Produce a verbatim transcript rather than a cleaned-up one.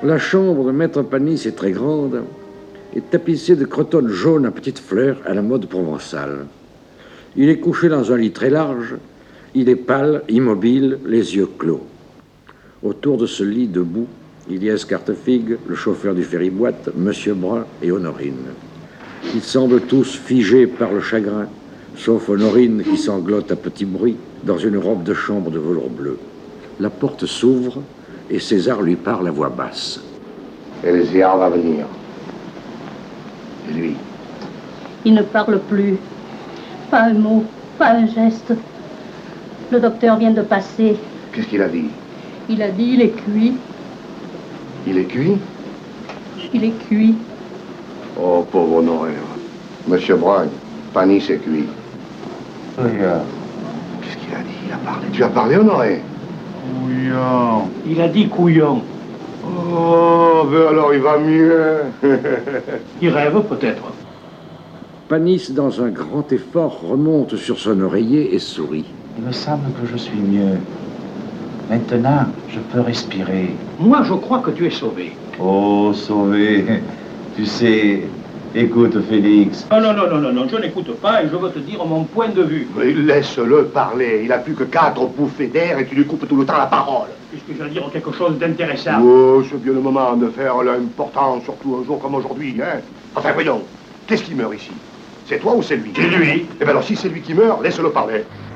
La chambre de Maître Panis est très grande et tapissée de crotonnes jaunes à petites fleurs à la mode provençale. Il est couché dans un lit très large. Il est pâle, immobile, les yeux clos. Autour de ce lit, debout, il y a Escartefigue, le chauffeur du ferry-boîte, Monsieur Brun et Honorine. Ils semblent tous figés par le chagrin, sauf Honorine qui sanglote à petit bruit dans une robe de chambre de velours bleu. La porte s'ouvre et César lui parle à voix basse. Elzéar va venir. Et lui? Il ne parle plus. Pas un mot, pas un geste. Le docteur vient de passer. Qu'est-ce qu'il a dit? Il a dit il est cuit. Il est cuit? Il est cuit. Oh, pauvre Honoré. Monsieur Brun, Panis est cuit. Regarde. Qu'est-ce qu'il a dit? Il a parlé. Tu as parlé, Honoré? Couillon. Il a dit couillon. Oh, ben alors il va mieux. Il rêve peut-être. Panis, dans un grand effort, remonte sur son oreiller et sourit. Il me semble que je suis mieux. Maintenant, je peux respirer. Moi, je crois que tu es sauvé. Oh, sauvé. Tu sais, écoute, Félix. Oh non, non, non, non, non, je n'écoute pas et je veux te dire mon point de vue. Mais laisse-le parler. Il a plus que quatre bouffées d'air et tu lui coupes tout le temps la parole. Puisque je vais dire quelque chose d'intéressant. Oh, c'est bien le moment de faire l'important, surtout un jour comme aujourd'hui, hein. Enfin, voyons, qu'est-ce qui meurt ici? C'est toi ou c'est lui? C'est lui. Eh bien alors, si c'est lui qui meurt, laisse-le parler.